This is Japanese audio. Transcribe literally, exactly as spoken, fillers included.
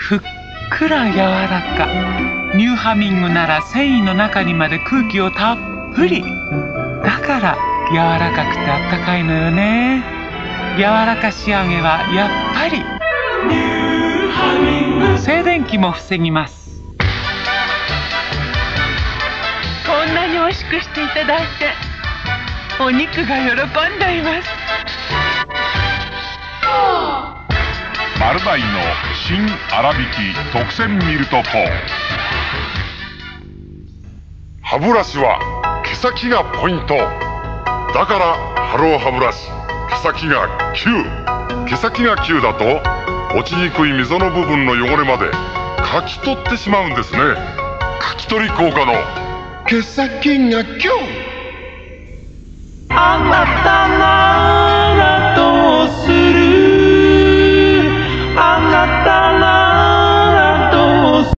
ふっくら柔らか。ニューハミングなら繊維の中にまで空気をたっぷり。だから柔らかくてあったかいのよね。柔らか仕上げはやっぱりニューハミング。静電気も防ぎます。 こんなに美味しくしていただいてお肉が喜んでいます。 マルダイの新粗挽き特選ミルトポー。 歯ブラシは毛先がポイントだから、ハロー歯ブラシ毛先がきゅう。毛先がきゅうだと落ちにくい溝の部分の汚れまでかき取ってしまうんですね。かき取り効果の毛先がきゅう。 あんまった